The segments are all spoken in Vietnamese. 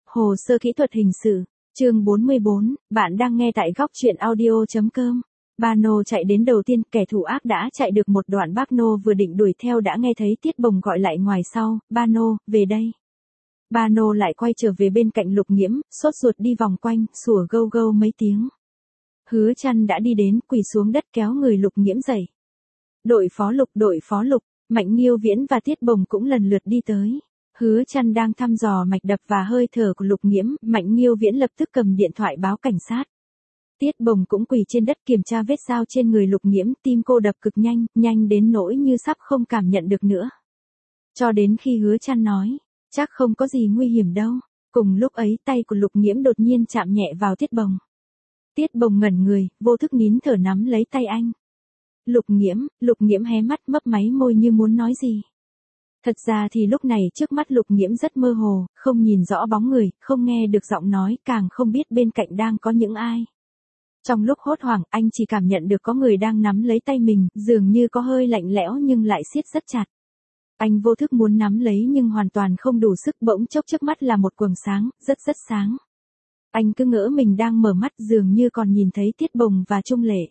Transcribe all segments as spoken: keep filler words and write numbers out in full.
Hồ sơ kỹ thuật hình sự, chương bốn mươi bốn, bạn đang nghe tại góc truyện audio.com. Bano chạy đến đầu tiên, kẻ thù ác đã chạy được một đoạn, Bano vừa định đuổi theo đã nghe thấy Tiết Bồng gọi lại ngoài sau, Bano, về đây. Bano lại quay trở về bên cạnh Lục Nghiễm, sốt ruột đi vòng quanh, sủa gâu gâu mấy tiếng. Hứa Trăn đã đi đến, quỳ xuống đất kéo người Lục Nghiễm dậy. Đội phó Lục, đội phó Lục, Mạnh Nghiêu Viễn và Tiết Bồng cũng lần lượt đi tới. Hứa Trăn đang thăm dò mạch đập và hơi thở của Lục Nghiễm, Mạnh Nghiêu Viễn lập tức cầm điện thoại báo cảnh sát. Tiết Bồng cũng quỳ trên đất kiểm tra vết dao trên người Lục Nghiễm, tim cô đập cực nhanh, nhanh đến nỗi như sắp không cảm nhận được nữa. Cho đến khi Hứa Trăn nói, chắc không có gì nguy hiểm đâu. Cùng lúc ấy tay của Lục Nghiễm đột nhiên chạm nhẹ vào Tiết Bồng. Tiết Bồng ngẩn người, vô thức nín thở nắm lấy tay anh. Lục Nghiễm, Lục Nghiễm hé mắt mấp máy môi như muốn nói gì. Thật ra thì lúc này trước mắt Lục Nghiễm rất mơ hồ, không nhìn rõ bóng người, không nghe được giọng nói, càng không biết bên cạnh đang có những ai. Trong lúc hốt hoảng, anh chỉ cảm nhận được có người đang nắm lấy tay mình, dường như có hơi lạnh lẽo nhưng lại siết rất chặt. Anh vô thức muốn nắm lấy nhưng hoàn toàn không đủ sức, bỗng chốc trước mắt là một quầng sáng, rất rất sáng. Anh cứ ngỡ mình đang mở mắt, dường như còn nhìn thấy Tiết Bồng và Trung Lệ.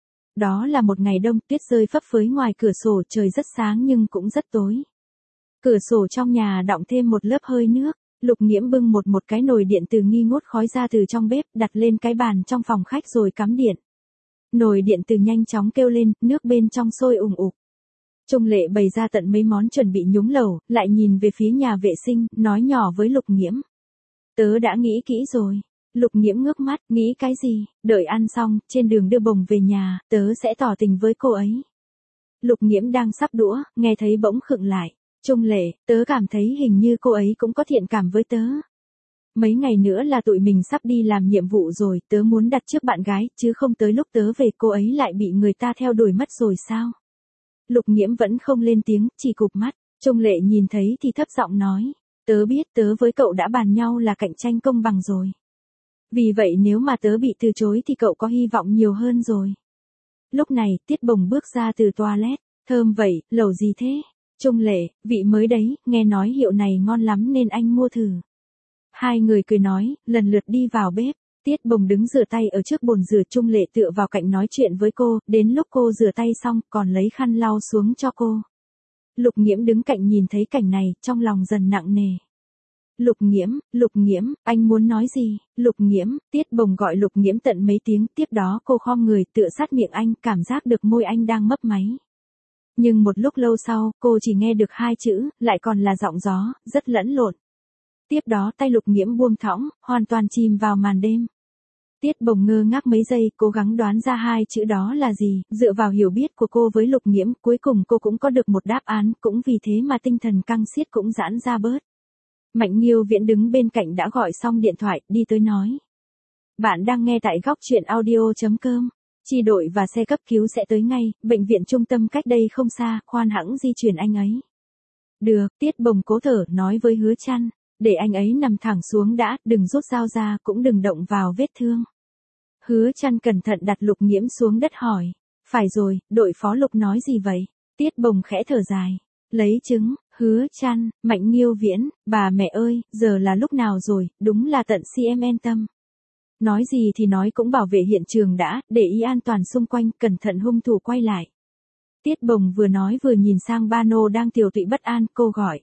Đó là một ngày đông, tuyết rơi phấp phới ngoài cửa sổ, trời rất sáng nhưng cũng rất tối. Cửa sổ trong nhà đọng thêm một lớp hơi nước. Lục Nghiễm bưng một một cái nồi điện từ nghi ngút khói ra từ trong bếp, đặt lên cái bàn trong phòng khách rồi cắm điện. Nồi điện từ nhanh chóng kêu lên, nước bên trong sôi ùng ục. Trung Lệ bày ra tận mấy món chuẩn bị nhúng lẩu, lại nhìn về phía nhà vệ sinh, nói nhỏ với Lục Nghiễm. Tớ đã nghĩ kỹ rồi. Lục Nghiễm ngước mắt, nghĩ cái gì, đợi ăn xong, trên đường đưa Bồng về nhà, tớ sẽ tỏ tình với cô ấy. Lục Nghiễm đang sắp đũa, nghe thấy bỗng khựng lại. Trung Lệ, tớ cảm thấy hình như cô ấy cũng có thiện cảm với tớ. Mấy ngày nữa là tụi mình sắp đi làm nhiệm vụ rồi, tớ muốn đặt trước bạn gái, chứ không tới lúc tớ về cô ấy lại bị người ta theo đuổi mất rồi sao? Lục Nghiễm vẫn không lên tiếng, chỉ cụp mắt. Trung Lệ nhìn thấy thì thấp giọng nói, tớ biết tớ với cậu đã bàn nhau là cạnh tranh công bằng rồi. Vì vậy nếu mà tớ bị từ chối thì cậu có hy vọng nhiều hơn rồi. Lúc này, Tiết Bồng bước ra từ toilet, thơm vậy, lẩu gì thế? Trung Lệ, vị mới đấy, nghe nói hiệu này ngon lắm nên anh mua thử. Hai người cười nói, lần lượt đi vào bếp. Tiết Bồng đứng rửa tay ở trước bồn rửa, Trung Lệ tựa vào cạnh nói chuyện với cô, đến lúc cô rửa tay xong còn lấy khăn lau xuống cho cô. Lục Nghiễm đứng cạnh nhìn thấy cảnh này, trong lòng dần nặng nề. Lục Nghiễm, Lục Nghiễm, anh muốn nói gì? Lục Nghiễm, Tiết Bồng gọi Lục Nghiễm tận mấy tiếng, tiếp đó cô khom người tựa sát miệng anh, cảm giác được môi anh đang mấp máy. Nhưng một lúc lâu sau, cô chỉ nghe được hai chữ, lại còn là giọng gió, rất lẫn lộn. Tiếp đó tay Lục Nghiễm buông thõng, hoàn toàn chìm vào màn đêm. Tiết Bồng ngơ ngác mấy giây, cố gắng đoán ra hai chữ đó là gì, dựa vào hiểu biết của cô với Lục Nghiễm, cuối cùng cô cũng có được một đáp án, cũng vì thế mà tinh thần căng xiết cũng giãn ra bớt. Mạnh Nghiêu Viễn đứng bên cạnh đã gọi xong điện thoại, đi tới nói. Bạn đang nghe tại góc truyện audio.com. Chi đội và xe cấp cứu sẽ tới ngay, bệnh viện trung tâm cách đây không xa, khoan hãng di chuyển anh ấy. Được, Tiết Bồng cố thở, nói với Hứa Trăn, để anh ấy nằm thẳng xuống đã, đừng rút dao ra, cũng đừng động vào vết thương. Hứa Trăn cẩn thận đặt Lục Nghiễm xuống đất hỏi, phải rồi, đội phó Lục nói gì vậy? Tiết Bồng khẽ thở dài, lấy trứng, Hứa Trăn, Mạnh Nghiêu Viễn, bà mẹ ơi, giờ là lúc nào rồi, đúng là tận si em yên tâm. Nói gì thì nói cũng bảo vệ hiện trường đã, để ý an toàn xung quanh, cẩn thận hung thủ quay lại. Tiết Bồng vừa nói vừa nhìn sang Bano đang tiều tụy bất an, cô gọi.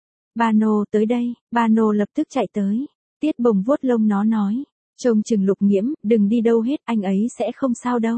Bano, tới đây, Bano lập tức chạy tới. Tiết Bồng vuốt lông nó nói, trông chừng Lục Nghiễm, đừng đi đâu hết, anh ấy sẽ không sao đâu.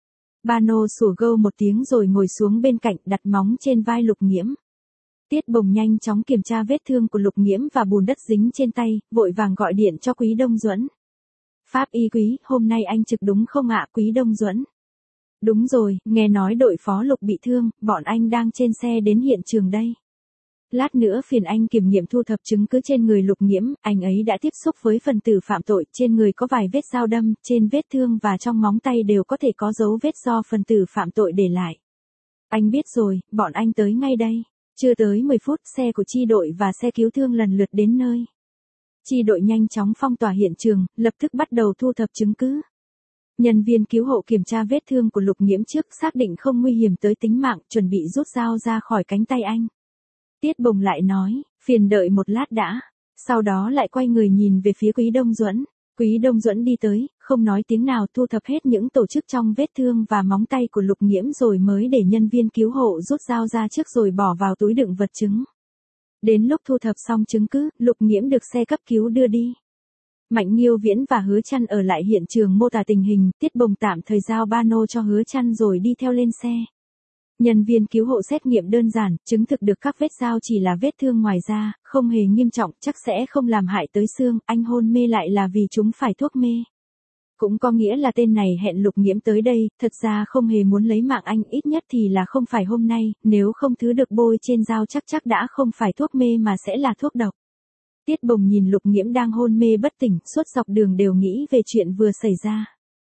Bano sủa gâu một tiếng rồi ngồi xuống bên cạnh, đặt móng trên vai Lục Nghiễm. Tiết Bồng nhanh chóng kiểm tra vết thương của Lục Nghiễm và bùn đất dính trên tay, vội vàng gọi điện cho Quý Đông Duẫn. Pháp y Quý, hôm nay anh trực đúng không ạ? Quý Đông Duẫn. Đúng rồi, nghe nói đội phó Lục bị thương, bọn anh đang trên xe đến hiện trường đây. Lát nữa phiền anh kiểm nghiệm thu thập chứng cứ trên người Lục Nghiễm, anh ấy đã tiếp xúc với phần tử phạm tội, trên người có vài vết dao đâm, trên vết thương và trong móng tay đều có thể có dấu vết do phần tử phạm tội để lại. Anh biết rồi, bọn anh tới ngay đây. Chưa tới mười phút, xe của chi đội và xe cứu thương lần lượt đến nơi. Chi đội nhanh chóng phong tỏa hiện trường, lập tức bắt đầu thu thập chứng cứ. Nhân viên cứu hộ kiểm tra vết thương của Lục Nghiễm trước, xác định không nguy hiểm tới tính mạng, chuẩn bị rút dao ra khỏi cánh tay anh. Tiết Bồng lại nói, phiền đợi một lát đã. Sau đó lại quay người nhìn về phía Quý Đông Duẫn. Quý Đông Duẫn đi tới, không nói tiếng nào thu thập hết những tổ chức trong vết thương và móng tay của Lục Nghiễm rồi mới để nhân viên cứu hộ rút dao ra trước rồi bỏ vào túi đựng vật chứng. Đến lúc thu thập xong chứng cứ, Lục Nghiễm được xe cấp cứu đưa đi. Mạnh Nghiêu Viễn và Hứa Trăn ở lại hiện trường mô tả tình hình, Tiết Bồng tạm thời giao ba nô cho Hứa Trăn rồi đi theo lên xe. Nhân viên cứu hộ xét nghiệm đơn giản, chứng thực được các vết dao chỉ là vết thương ngoài da, không hề nghiêm trọng, chắc sẽ không làm hại tới xương, anh hôn mê lại là vì chúng phải thuốc mê. Cũng có nghĩa là tên này hẹn Lục Nghiễm tới đây, thật ra không hề muốn lấy mạng anh, ít nhất thì là không phải hôm nay, nếu không thứ được bôi trên dao chắc chắc đã không phải thuốc mê mà sẽ là thuốc độc. Tiết Bồng nhìn Lục Nghiễm đang hôn mê bất tỉnh, suốt dọc đường đều nghĩ về chuyện vừa xảy ra.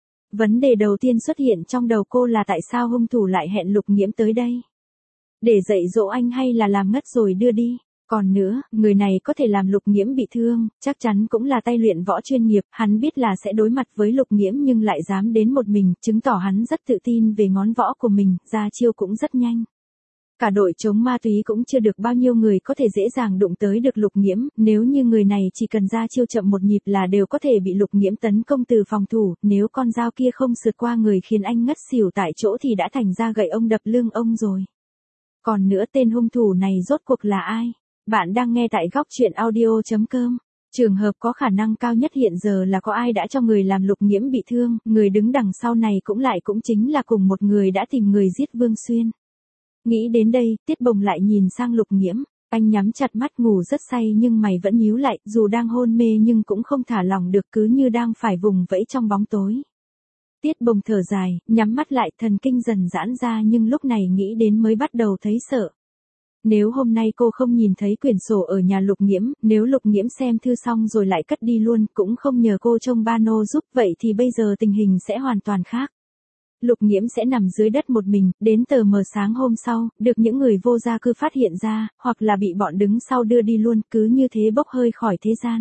Vấn đề đầu tiên xuất hiện trong đầu cô là tại sao hung thủ lại hẹn Lục Nghiễm tới đây? Để dạy dỗ anh hay là làm ngất rồi đưa đi? Còn nữa, người này có thể làm Lục Nghiễm bị thương, chắc chắn cũng là tay luyện võ chuyên nghiệp, hắn biết là sẽ đối mặt với Lục Nghiễm nhưng lại dám đến một mình, chứng tỏ hắn rất tự tin về ngón võ của mình, ra chiêu cũng rất nhanh. Cả đội chống ma túy cũng chưa được bao nhiêu người có thể dễ dàng đụng tới được Lục Nghiễm, nếu như người này chỉ cần ra chiêu chậm một nhịp là đều có thể bị Lục Nghiễm tấn công từ phòng thủ, nếu con dao kia không sượt qua người khiến anh ngất xỉu tại chỗ thì đã thành ra gậy ông đập lưng ông rồi. Còn nữa tên hung thủ này rốt cuộc là ai? Bạn đang nghe tại góc truyện audio chấm com. Trường hợp có khả năng cao nhất hiện giờ là có ai đã cho người làm Lục Nghiễm bị thương, người đứng đằng sau này cũng lại cũng chính là cùng một người đã tìm người giết Vương Xuyên. Nghĩ đến đây, Tiết Bồng lại nhìn sang Lục Nghiễm, anh nhắm chặt mắt ngủ rất say nhưng mày vẫn nhíu lại, dù đang hôn mê nhưng cũng không thả lỏng được cứ như đang phải vùng vẫy trong bóng tối. Tiết Bồng thở dài, nhắm mắt lại thần kinh dần giãn ra nhưng lúc này nghĩ đến mới bắt đầu thấy sợ. Nếu hôm nay cô không nhìn thấy quyển sổ ở nhà Lục Nghiễm, nếu Lục Nghiễm xem thư xong rồi lại cất đi luôn, cũng không nhờ cô trông ba nô giúp, vậy thì bây giờ tình hình sẽ hoàn toàn khác. Lục Nghiễm sẽ nằm dưới đất một mình, đến tờ mờ sáng hôm sau, được những người vô gia cư phát hiện ra, hoặc là bị bọn đứng sau đưa đi luôn, cứ như thế bốc hơi khỏi thế gian.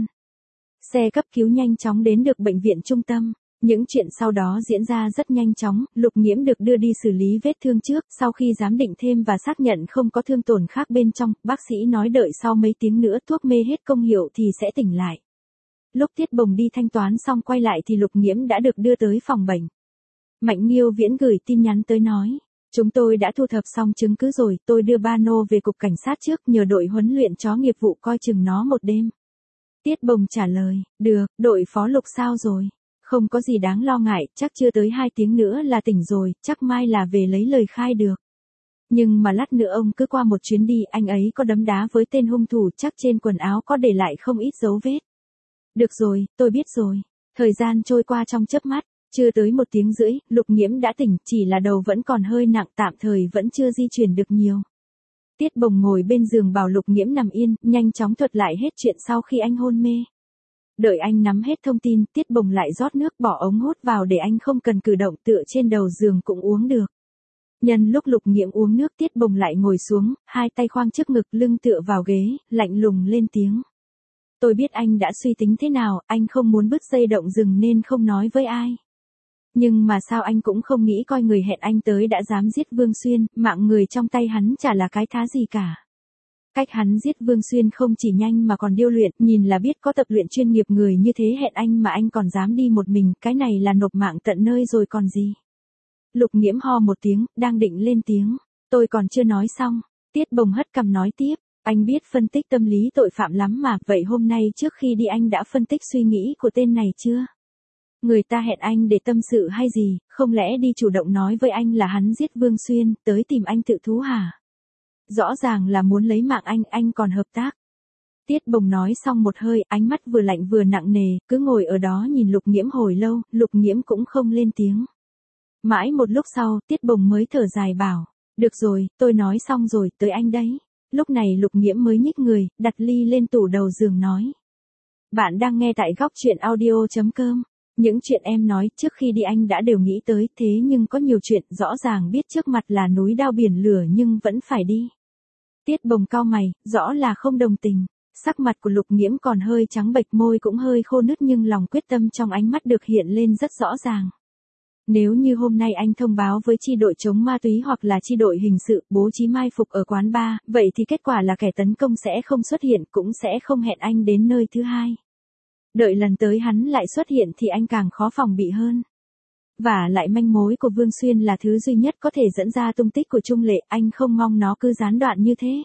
Xe cấp cứu nhanh chóng đến được bệnh viện trung tâm. Những chuyện sau đó diễn ra rất nhanh chóng, Lục Nghiễm được đưa đi xử lý vết thương trước, sau khi giám định thêm và xác nhận không có thương tổn khác bên trong, bác sĩ nói đợi sau mấy tiếng nữa thuốc mê hết công hiệu thì sẽ tỉnh lại. Lúc Tiết Bồng đi thanh toán xong quay lại thì Lục Nghiễm đã được đưa tới phòng bệnh. Mạnh Nghiêu Viễn gửi tin nhắn tới nói, chúng tôi đã thu thập xong chứng cứ rồi, tôi đưa ba nô về cục cảnh sát trước nhờ đội huấn luyện chó nghiệp vụ coi chừng nó một đêm. Tiết Bồng trả lời, được, đội phó Lục sao rồi? Không có gì đáng lo ngại, chắc chưa tới hai tiếng nữa là tỉnh rồi, chắc mai là về lấy lời khai được. Nhưng mà lát nữa ông cứ qua một chuyến đi, anh ấy có đấm đá với tên hung thủ, chắc trên quần áo có để lại không ít dấu vết. Được rồi, tôi biết rồi. Thời gian trôi qua trong chớp mắt, chưa tới một tiếng rưỡi, Lục Nghiễm đã tỉnh, chỉ là đầu vẫn còn hơi nặng, tạm thời vẫn chưa di chuyển được nhiều. Tiết Bồng ngồi bên giường bảo Lục Nghiễm nằm yên, nhanh chóng thuật lại hết chuyện sau khi anh hôn mê. Đợi anh nắm hết thông tin, Tiết Bồng lại rót nước bỏ ống hút vào để anh không cần cử động, tựa trên đầu giường cũng uống được. Nhân lúc Lục Nghiễm uống nước, Tiết Bồng lại ngồi xuống, hai tay khoang trước ngực, lưng tựa vào ghế, lạnh lùng lên tiếng. Tôi biết anh đã suy tính thế nào, anh không muốn bứt dây động rừng nên không nói với ai. Nhưng mà sao anh cũng không nghĩ coi người hẹn anh tới đã dám giết Vương Xuyên, mạng người trong tay hắn chả là cái thá gì cả. Cách hắn giết Vương Xuyên không chỉ nhanh mà còn điêu luyện, nhìn là biết có tập luyện chuyên nghiệp, người như thế hẹn anh mà anh còn dám đi một mình, cái này là nộp mạng tận nơi rồi còn gì. Lục Nghiễm ho một tiếng, đang định lên tiếng. Tôi còn chưa nói xong. Tiết Bồng hất cằm nói tiếp. Anh biết phân tích tâm lý tội phạm lắm mà, vậy hôm nay trước khi đi anh đã phân tích suy nghĩ của tên này chưa? Người ta hẹn anh để tâm sự hay gì, không lẽ đi chủ động nói với anh là hắn giết Vương Xuyên, tới tìm anh tự thú hả? Rõ ràng là muốn lấy mạng anh, anh còn hợp tác. Tiết Bồng nói xong một hơi, ánh mắt vừa lạnh vừa nặng nề, cứ ngồi ở đó nhìn Lục Nghiễm hồi lâu, Lục Nghiễm cũng không lên tiếng. Mãi một lúc sau, Tiết Bồng mới thở dài bảo, được rồi, tôi nói xong rồi, tới anh đấy. Lúc này Lục Nghiễm mới nhích người, đặt ly lên tủ đầu giường nói. Bạn đang nghe tại góc truyện audio chấm com. Những chuyện em nói trước khi đi anh đã đều nghĩ tới, thế nhưng có nhiều chuyện rõ ràng biết trước mặt là núi đao biển lửa nhưng vẫn phải đi. Tiết Bồng cau mày, rõ là không đồng tình. Sắc mặt của Lục Nghiễm còn hơi trắng bệch, môi cũng hơi khô nứt nhưng lòng quyết tâm trong ánh mắt được hiện lên rất rõ ràng. Nếu như hôm nay anh thông báo với chi đội chống ma túy hoặc là chi đội hình sự bố trí mai phục ở quán bar, vậy thì kết quả là kẻ tấn công sẽ không xuất hiện, cũng sẽ không hẹn anh đến nơi thứ hai. Đợi lần tới hắn lại xuất hiện thì anh càng khó phòng bị hơn. Và lại manh mối của Vương Xuyên là thứ duy nhất có thể dẫn ra tung tích của Trung Lệ, anh không mong nó cứ gián đoạn như thế.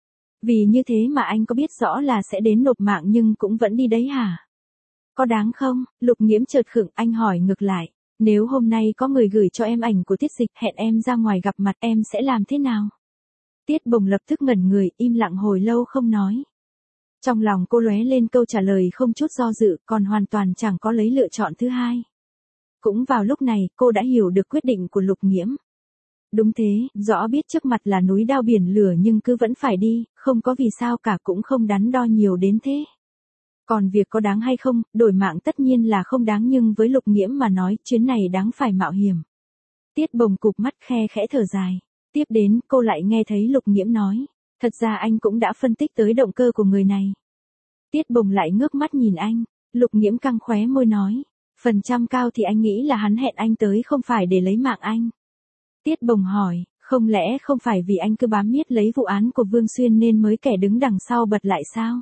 Vì như thế mà anh có biết rõ là sẽ đến nộp mạng nhưng cũng vẫn đi đấy hả? Có đáng không? Lục Nghiễm chợt khựng, anh hỏi ngược lại. Nếu hôm nay có người gửi cho em ảnh của Tiết Dịch, hẹn em ra ngoài gặp mặt, em sẽ làm thế nào? Tiết Bồng lập tức ngẩn người, im lặng hồi lâu không nói. Trong lòng cô lóe lên câu trả lời không chút do dự, còn hoàn toàn chẳng có lấy lựa chọn thứ hai. Cũng vào lúc này, cô đã hiểu được quyết định của Lục Nghiễm. Đúng thế, rõ biết trước mặt là núi đao biển lửa nhưng cứ vẫn phải đi, không có vì sao cả, cũng không đắn đo nhiều đến thế. Còn việc có đáng hay không, đổi mạng tất nhiên là không đáng, nhưng với Lục Nghiễm mà nói, chuyến này đáng phải mạo hiểm. Tiết Bồng cụp mắt khe khẽ thở dài. Tiếp đến, cô lại nghe thấy Lục Nghiễm nói. Thật ra anh cũng đã phân tích tới động cơ của người này. Tiết Bồng lại ngước mắt nhìn anh. Lục Nghiễm căng khóe môi nói. Phần trăm cao thì anh nghĩ là hắn hẹn anh tới không phải để lấy mạng anh. Tiết Bồng hỏi, không lẽ không phải vì anh cứ bám miết lấy vụ án của Vương Xuyên nên mới kẻ đứng đằng sau bật lại sao?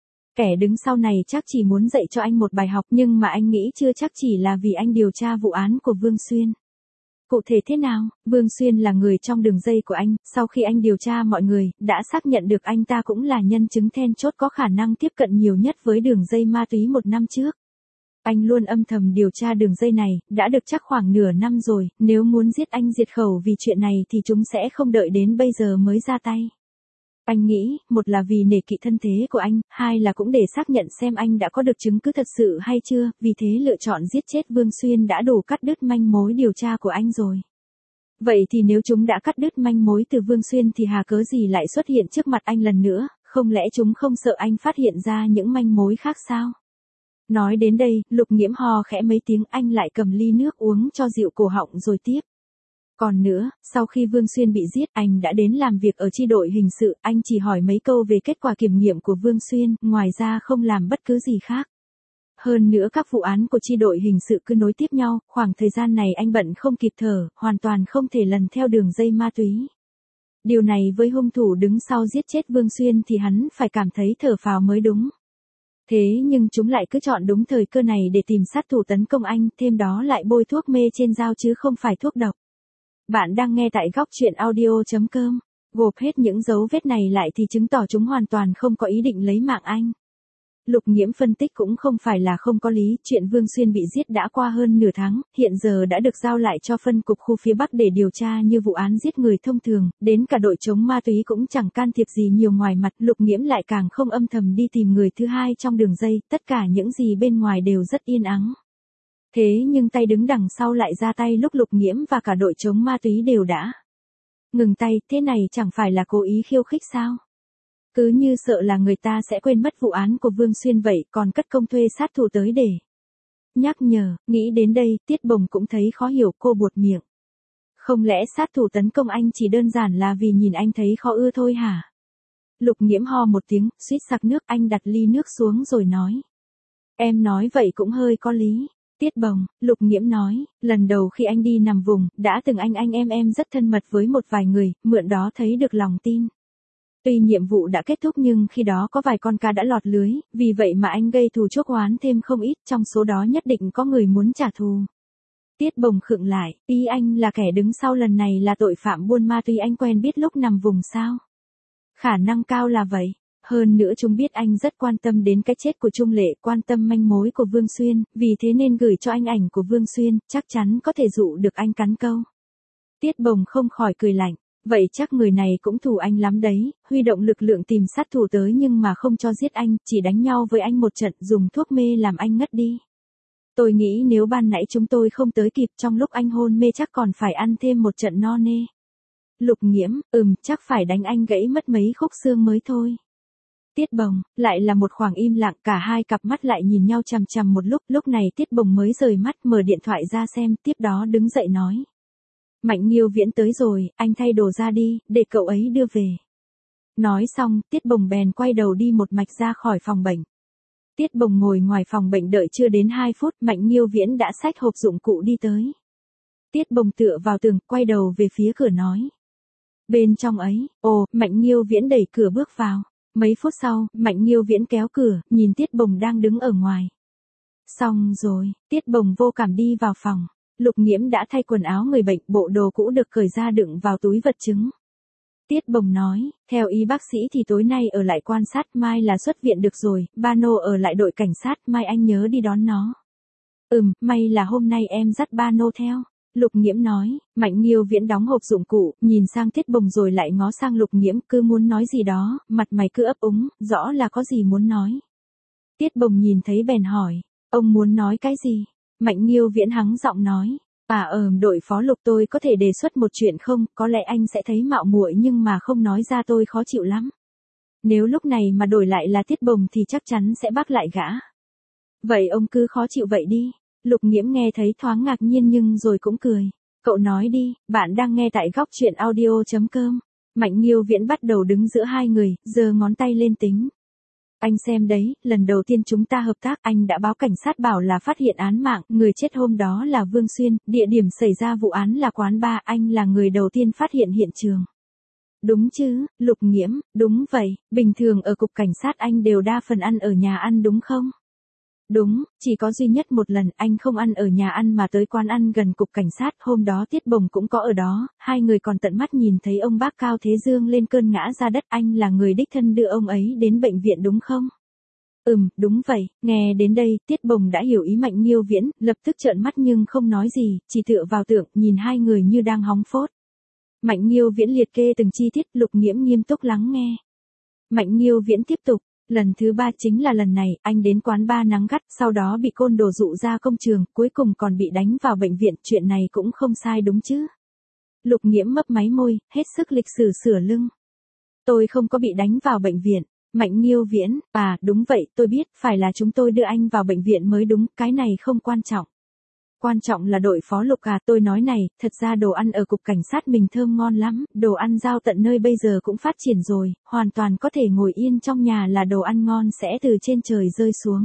Kẻ đứng sau này chắc chỉ muốn dạy cho anh một bài học, nhưng mà anh nghĩ chưa chắc chỉ là vì anh điều tra vụ án của Vương Xuyên. Cụ thể thế nào? Vương Xuyên là người trong đường dây của anh, sau khi anh điều tra mọi người, đã xác nhận được anh ta cũng là nhân chứng then chốt có khả năng tiếp cận nhiều nhất với đường dây ma túy một năm trước. Anh luôn âm thầm điều tra đường dây này, đã được chắc khoảng nửa năm rồi, nếu muốn giết anh diệt khẩu vì chuyện này thì chúng sẽ không đợi đến bây giờ mới ra tay. Anh nghĩ, một là vì nể kỵ thân thế của anh, hai là cũng để xác nhận xem anh đã có được chứng cứ thật sự hay chưa, vì thế lựa chọn giết chết Vương Xuyên đã đủ cắt đứt manh mối điều tra của anh rồi. Vậy thì nếu chúng đã cắt đứt manh mối từ Vương Xuyên thì hà cớ gì lại xuất hiện trước mặt anh lần nữa, không lẽ chúng không sợ anh phát hiện ra những manh mối khác sao? Nói đến đây, Lục Nghiễm ho khẽ mấy tiếng, anh lại cầm ly nước uống cho dịu cổ họng rồi tiếp. Còn nữa, sau khi Vương Xuyên bị giết, anh đã đến làm việc ở chi đội hình sự, anh chỉ hỏi mấy câu về kết quả kiểm nghiệm của Vương Xuyên, ngoài ra không làm bất cứ gì khác. Hơn nữa các vụ án của chi đội hình sự cứ nối tiếp nhau, khoảng thời gian này anh bận không kịp thở, hoàn toàn không thể lần theo đường dây ma túy. Điều này với hung thủ đứng sau giết chết Vương Xuyên thì hắn phải cảm thấy thở phào mới đúng. Thế nhưng chúng lại cứ chọn đúng thời cơ này để tìm sát thủ tấn công anh, thêm đó lại bôi thuốc mê trên dao chứ không phải thuốc độc. Bạn đang nghe tại góc truyện audio chấm com. Gộp hết những dấu vết này lại thì chứng tỏ chúng hoàn toàn không có ý định lấy mạng anh. Lục Nghiễm phân tích cũng không phải là không có lý, chuyện Vương Xuyên bị giết đã qua hơn nửa tháng, hiện giờ đã được giao lại cho phân cục khu phía Bắc để điều tra như vụ án giết người thông thường, đến cả đội chống ma túy cũng chẳng can thiệp gì nhiều ngoài mặt, Lục Nghiễm lại càng không âm thầm đi tìm người thứ hai trong đường dây, tất cả những gì bên ngoài đều rất yên ắng. Thế nhưng tay đứng đằng sau lại ra tay lúc Lục Nghiễm và cả đội chống ma túy đều đã ngừng tay, thế này chẳng phải là cố ý khiêu khích sao? Cứ như sợ là người ta sẽ quên mất vụ án của Vương Xuyên vậy, còn cất công thuê sát thủ tới để nhắc nhở. Nghĩ đến đây, Tiết Bồng cũng thấy khó hiểu, cô buột miệng. Không lẽ sát thủ tấn công anh chỉ đơn giản là vì nhìn anh thấy khó ưa thôi hả? Lục Nghiễm ho một tiếng, suýt sặc nước, anh đặt ly nước xuống rồi nói. Em nói vậy cũng hơi có lý. Tiết Bồng, Lục Nghiễm nói, lần đầu khi anh đi nằm vùng, đã từng anh anh em em rất thân mật với một vài người, mượn đó thấy được lòng tin. Tuy nhiệm vụ đã kết thúc nhưng khi đó có vài con cá đã lọt lưới, vì vậy mà anh gây thù chuốc oán thêm không ít, trong số đó nhất định có người muốn trả thù. Tiết Bồng khựng lại, ý anh là kẻ đứng sau lần này là tội phạm buôn ma túy anh quen biết lúc nằm vùng sao? Khả năng cao là vậy. Hơn nữa chúng biết anh rất quan tâm đến cái chết của Trung Lệ, quan tâm manh mối của Vương Xuyên, vì thế nên gửi cho anh ảnh của Vương Xuyên, chắc chắn có thể dụ được anh cắn câu. Tiết Bồng không khỏi cười lạnh, vậy chắc người này cũng thù anh lắm đấy, huy động lực lượng tìm sát thủ tới nhưng mà không cho giết anh, chỉ đánh nhau với anh một trận, dùng thuốc mê làm anh ngất đi. Tôi nghĩ nếu ban nãy chúng tôi không tới kịp, trong lúc anh hôn mê chắc còn phải ăn thêm một trận no nê. Lục Nghiễm, ừm, chắc phải đánh anh gãy mất mấy khúc xương mới thôi. Tiết Bồng, lại là một khoảng im lặng, cả hai cặp mắt lại nhìn nhau chằm chằm một lúc, lúc này Tiết Bồng mới rời mắt mở điện thoại ra xem, tiếp đó đứng dậy nói. Mạnh Nghiêu Viễn tới rồi, anh thay đồ ra đi, để cậu ấy đưa về. Nói xong, Tiết Bồng bèn quay đầu đi một mạch ra khỏi phòng bệnh. Tiết Bồng ngồi ngoài phòng bệnh đợi chưa đến hai phút, Mạnh Nghiêu Viễn đã xách hộp dụng cụ đi tới. Tiết Bồng tựa vào tường, quay đầu về phía cửa nói. Bên trong ấy, ồ, Mạnh Nghiêu Viễn đẩy cửa bước vào. Mấy phút sau, Mạnh Nghiêu Viễn kéo cửa, nhìn Tiết Bồng đang đứng ở ngoài. Xong rồi, Tiết Bồng vô cảm đi vào phòng. Lục Nghiễm đã thay quần áo người bệnh, bộ đồ cũ được cởi ra đựng vào túi vật chứng. Tiết Bồng nói, theo y bác sĩ thì tối nay ở lại quan sát, mai là xuất viện được rồi, ba Nô ở lại đội cảnh sát, mai anh nhớ đi đón nó. Ừm, may là hôm nay em dắt ba Nô theo. Lục Nghiễm nói. Mạnh Nghiêu Viễn đóng hộp dụng cụ, nhìn sang Tiết Bồng rồi lại ngó sang Lục Nghiễm, cứ muốn nói gì đó, mặt mày cứ ấp úng, rõ là có gì muốn nói. Tiết Bồng nhìn thấy bèn hỏi, ông muốn nói cái gì? Mạnh Nghiêu Viễn hắng giọng nói, à ờm đội phó Lục tôi có thể đề xuất một chuyện không, có lẽ anh sẽ thấy mạo muội nhưng mà không nói ra tôi khó chịu lắm. Nếu lúc này mà đổi lại là Tiết Bồng thì chắc chắn sẽ bác lại gã. Vậy ông cứ khó chịu vậy đi. Lục Nghiễm nghe thấy thoáng ngạc nhiên nhưng rồi cũng cười. Cậu nói đi, bạn đang nghe tại góc truyện audio.com. Mạnh Nghiêu Viễn bắt đầu đứng giữa hai người, giơ ngón tay lên tính. Anh xem đấy, lần đầu tiên chúng ta hợp tác, anh đã báo cảnh sát bảo là phát hiện án mạng, người chết hôm đó là Vương Xuyên, địa điểm xảy ra vụ án là quán bar, anh là người đầu tiên phát hiện hiện trường. Đúng chứ, Lục Nghiễm, đúng vậy, bình thường ở cục cảnh sát anh đều đa phần ăn ở nhà ăn đúng không? Đúng, chỉ có duy nhất một lần anh không ăn ở nhà ăn mà tới quán ăn gần cục cảnh sát, hôm đó Tiết Bồng cũng có ở đó, hai người còn tận mắt nhìn thấy ông bác Cao Thế Dương lên cơn ngã ra đất, anh là người đích thân đưa ông ấy đến bệnh viện đúng không? Ừm, đúng vậy, nghe đến đây, Tiết Bồng đã hiểu ý Mạnh Nghiêu Viễn, lập tức trợn mắt nhưng không nói gì, chỉ tựa vào tượng, nhìn hai người như đang hóng phốt. Mạnh Nghiêu Viễn liệt kê từng chi tiết, Lục Nghiễm nghiêm túc lắng nghe. Mạnh Nghiêu Viễn tiếp tục. Lần thứ ba chính là lần này, anh đến quán bar nắng gắt, sau đó bị côn đồ dụ ra công trường, cuối cùng còn bị đánh vào bệnh viện, chuyện này cũng không sai đúng chứ? Lục Nghiễm mấp máy môi, hết sức lịch sử sửa lưng. Tôi không có bị đánh vào bệnh viện. Mạnh Nghiêu Viễn, à, đúng vậy, tôi biết, phải là chúng tôi đưa anh vào bệnh viện mới đúng, cái này không quan trọng. Quan trọng là đội phó Lục à, tôi nói này, thật ra đồ ăn ở cục cảnh sát mình thơm ngon lắm, đồ ăn giao tận nơi bây giờ cũng phát triển rồi, hoàn toàn có thể ngồi yên trong nhà là đồ ăn ngon sẽ từ trên trời rơi xuống.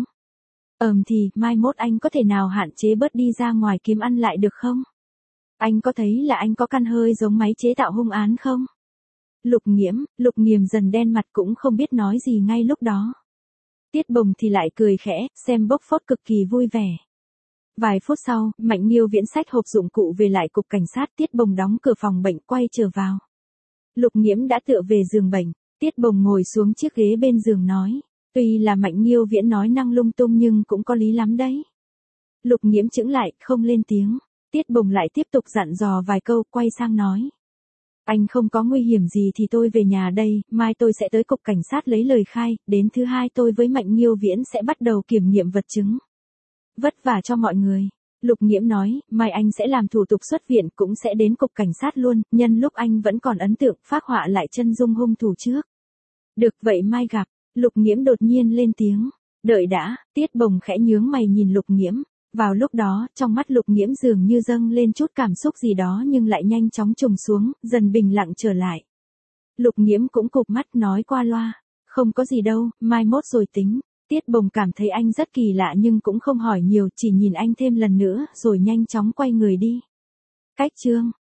Ờm thì, mai mốt anh có thể nào hạn chế bớt đi ra ngoài kiếm ăn lại được không? Anh có thấy là anh có căn hơi giống máy chế tạo hung án không? Lục Nghiễm, Lục Nghiềm dần đen mặt cũng không biết nói gì ngay lúc đó. Tiết Bồng thì lại cười khẽ, xem bốc phốt cực kỳ vui vẻ. Vài phút sau, Mạnh Nghiêu Viễn xách hộp dụng cụ về lại cục cảnh sát, Tiết Bồng đóng cửa phòng bệnh quay trở vào. Lục Nghiễm đã tựa về giường bệnh, Tiết Bồng ngồi xuống chiếc ghế bên giường nói, tuy là Mạnh Nghiêu Viễn nói năng lung tung nhưng cũng có lý lắm đấy. Lục Nghiễm chững lại, không lên tiếng, Tiết Bồng lại tiếp tục dặn dò vài câu, quay sang nói. Anh không có nguy hiểm gì thì tôi về nhà đây, mai tôi sẽ tới cục cảnh sát lấy lời khai, đến thứ hai tôi với Mạnh Nghiêu Viễn sẽ bắt đầu kiểm nghiệm vật chứng. Vất vả cho mọi người. Lục Nghiễm nói, mai anh sẽ làm thủ tục xuất viện cũng sẽ đến cục cảnh sát luôn, nhân lúc anh vẫn còn ấn tượng, phác họa lại chân dung hung thủ trước. Được vậy mai gặp, Lục Nghiễm đột nhiên lên tiếng. Đợi đã, Tiết Bồng khẽ nhướng mày nhìn Lục Nghiễm. Vào lúc đó, trong mắt Lục Nghiễm dường như dâng lên chút cảm xúc gì đó nhưng lại nhanh chóng trùng xuống, dần bình lặng trở lại. Lục Nghiễm cũng cụp mắt nói qua loa. Không có gì đâu, mai mốt rồi tính. Tiết Bồng cảm thấy anh rất kỳ lạ nhưng cũng không hỏi nhiều, chỉ nhìn anh thêm lần nữa, rồi nhanh chóng quay người đi. Cách chương